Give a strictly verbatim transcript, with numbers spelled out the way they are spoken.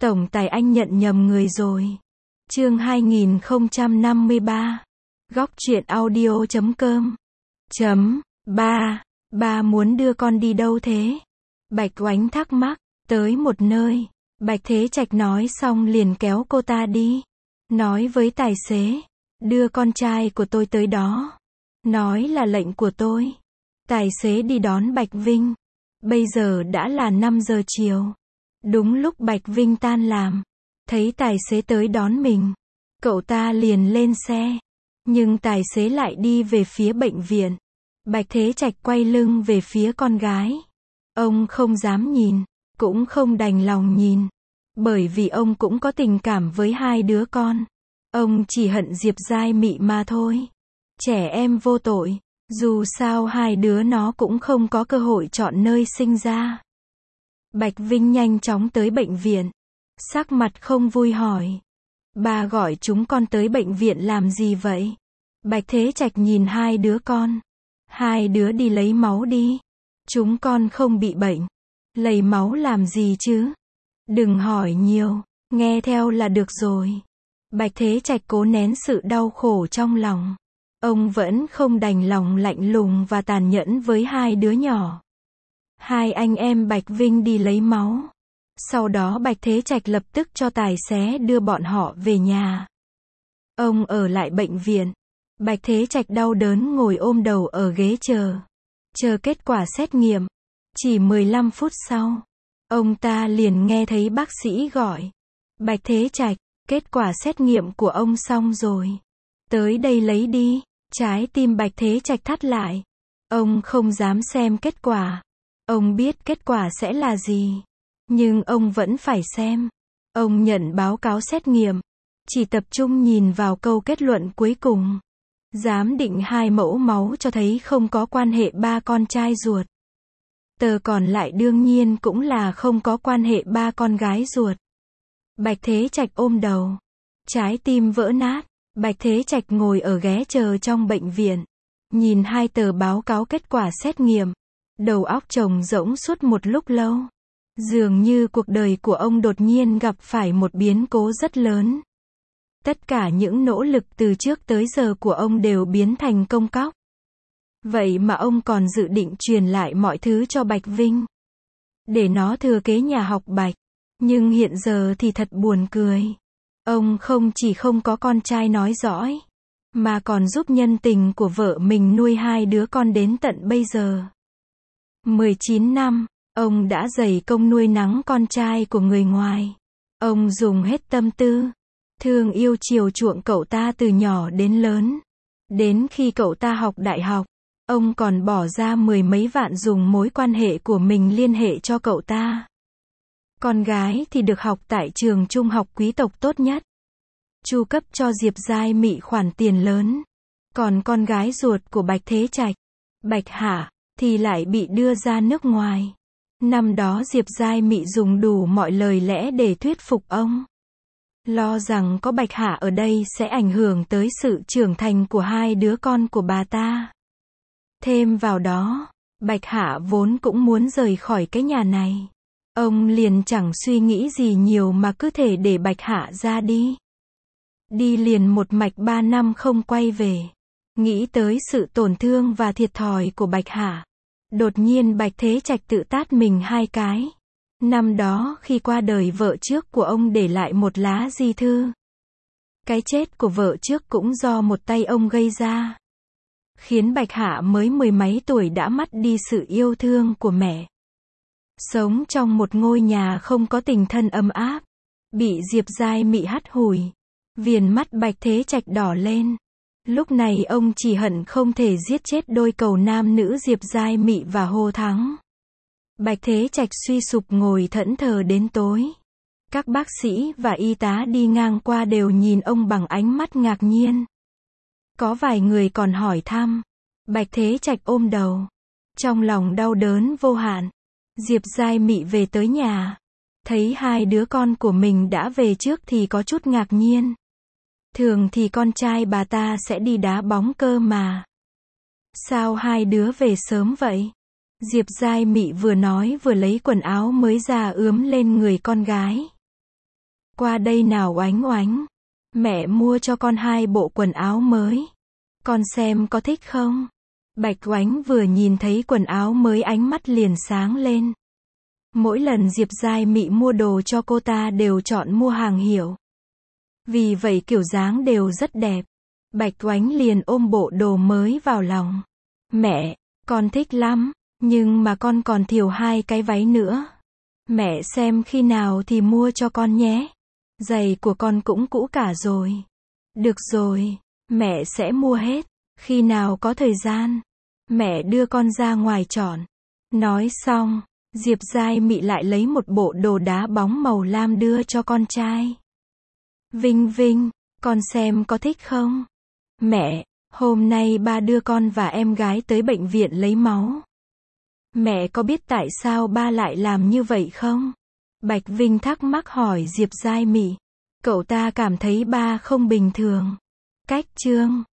Tổng tài anh nhận nhầm người rồi. Chương hai nghìn không trăm năm mươi ba. Góc truyện audio chấm com. Chấm. Ba. Ba muốn đưa con đi đâu thế? Bạch Oánh thắc mắc. Tới một nơi. Bạch Thế Trạch nói xong liền kéo cô ta đi. Nói với tài xế. Đưa con trai của tôi tới đó. Nói là lệnh của tôi. Tài xế đi đón Bạch Vinh. Bây giờ đã là năm giờ chiều. Đúng lúc Bạch Vinh tan làm. Thấy tài xế tới đón mình. Cậu ta liền lên xe. Nhưng tài xế lại đi về phía bệnh viện. Bạch Thế Trạch quay lưng về phía con gái. Ông không dám nhìn. Cũng không đành lòng nhìn. Bởi vì ông cũng có tình cảm với hai đứa con. Ông chỉ hận Diệp Giai Mị mà thôi. Trẻ em vô tội. Dù sao hai đứa nó cũng không có cơ hội chọn nơi sinh ra. Bạch Vinh nhanh chóng tới bệnh viện. Sắc mặt không vui hỏi. Bà gọi chúng con tới bệnh viện làm gì vậy? Bạch Thế Trạch nhìn hai đứa con. Hai đứa đi lấy máu đi. Chúng con không bị bệnh. Lấy máu làm gì chứ? Đừng hỏi nhiều. Nghe theo là được rồi. Bạch Thế Trạch cố nén sự đau khổ trong lòng. Ông vẫn không đành lòng lạnh lùng và tàn nhẫn với hai đứa nhỏ. Hai anh em Bạch Vinh đi lấy máu. Sau đó Bạch Thế Trạch lập tức cho tài xế đưa bọn họ về nhà. Ông ở lại bệnh viện. Bạch Thế Trạch đau đớn ngồi ôm đầu ở ghế chờ. Chờ kết quả xét nghiệm. Chỉ mười lăm phút sau. Ông ta liền nghe thấy bác sĩ gọi. Bạch Thế Trạch, kết quả xét nghiệm của ông xong rồi. Tới đây lấy đi. Trái tim Bạch Thế Trạch thắt lại. Ông không dám xem kết quả. Ông biết kết quả sẽ là gì. Nhưng ông vẫn phải xem. Ông nhận báo cáo xét nghiệm. Chỉ tập trung nhìn vào câu kết luận cuối cùng. Giám định hai mẫu máu cho thấy không có quan hệ ba con trai ruột. Tờ còn lại đương nhiên cũng là không có quan hệ ba con gái ruột. Bạch Thế Trạch ôm đầu. Trái tim vỡ nát. Bạch Thế Trạch ngồi ở ghế chờ trong bệnh viện. Nhìn hai tờ báo cáo kết quả xét nghiệm. Đầu óc trống rỗng suốt một lúc lâu. Dường như cuộc đời của ông đột nhiên gặp phải một biến cố rất lớn. Tất cả những nỗ lực từ trước tới giờ của ông đều biến thành công cốc. Vậy mà ông còn dự định truyền lại mọi thứ cho Bạch Vinh. Để nó thừa kế nhà học Bạch. Nhưng hiện giờ thì thật buồn cười. Ông không chỉ không có con trai nói dõi. Mà còn giúp nhân tình của vợ mình nuôi hai đứa con đến tận bây giờ. mười chín năm. Ông đã dày công nuôi nắng con trai của người ngoài. Ông dùng hết tâm tư. Thương yêu chiều chuộng cậu ta từ nhỏ đến lớn. Đến khi cậu ta học đại học. Ông còn bỏ ra mười mấy vạn dùng mối quan hệ của mình liên hệ cho cậu ta. Con gái thì được học tại trường trung học quý tộc tốt nhất. Chu cấp cho Diệp Giai Mị khoản tiền lớn. Còn con gái ruột của Bạch Thế Trạch, Bạch Hạ, thì lại bị đưa ra nước ngoài. Năm đó Diệp Giai Mị dùng đủ mọi lời lẽ để thuyết phục ông. Lo rằng có Bạch Hạ ở đây sẽ ảnh hưởng tới sự trưởng thành của hai đứa con của bà ta. Thêm vào đó, Bạch Hạ vốn cũng muốn rời khỏi cái nhà này. Ông liền chẳng suy nghĩ gì nhiều mà cứ thể để Bạch Hạ ra đi. Đi liền một mạch ba năm không quay về. Nghĩ tới sự tổn thương và thiệt thòi của Bạch Hạ. Đột nhiên Bạch Thế Trạch tự tát mình hai cái. Năm đó khi qua đời vợ trước của ông để lại một lá di thư. Cái chết của vợ trước cũng do một tay ông gây ra. Khiến Bạch Hạ mới mười mấy tuổi đã mất đi sự yêu thương của mẹ. Sống trong một ngôi nhà không có tình thân ấm áp. Bị Diệp Giai Mị hắt hủi. Viền mắt Bạch Thế Trạch đỏ lên. Lúc này ông chỉ hận không thể giết chết đôi cầu nam nữ Diệp Giai Mị và Hồ Thắng. Bạch Thế Trạch suy sụp ngồi thẫn thờ đến tối. Các bác sĩ và y tá đi ngang qua đều nhìn ông bằng ánh mắt ngạc nhiên. Có vài người còn hỏi thăm. Bạch Thế Trạch ôm đầu. Trong lòng đau đớn vô hạn. Diệp Giai Mị về tới nhà. Thấy hai đứa con của mình đã về trước thì có chút ngạc nhiên. Thường thì con trai bà ta sẽ đi đá bóng cơ mà. Sao hai đứa về sớm vậy? Diệp Giai Mị vừa nói vừa lấy quần áo mới ra ướm lên người con gái. Qua đây nào Oánh Oánh. Mẹ mua cho con hai bộ quần áo mới. Con xem có thích không? Bạch Oánh vừa nhìn thấy quần áo mới ánh mắt liền sáng lên. Mỗi lần Diệp Giai Mị mua đồ cho cô ta đều chọn mua hàng hiệu. Vì vậy kiểu dáng đều rất đẹp. Bạch Oánh liền ôm bộ đồ mới vào lòng. Mẹ, con thích lắm, nhưng mà con còn thiếu hai cái váy nữa. Mẹ xem khi nào thì mua cho con nhé. Giày của con cũng cũ cả rồi. Được rồi, mẹ sẽ mua hết. Khi nào có thời gian, mẹ đưa con ra ngoài chọn. Nói xong, Diệp Giai Mị lại lấy một bộ đồ đá bóng màu lam đưa cho con trai. Vinh Vinh, con xem có thích không? Mẹ, hôm nay ba đưa con và em gái tới bệnh viện lấy máu. Mẹ có biết tại sao ba lại làm như vậy không? Bạch Vinh thắc mắc hỏi Diệp Giai Mị. Cậu ta cảm thấy ba không bình thường. Cách chương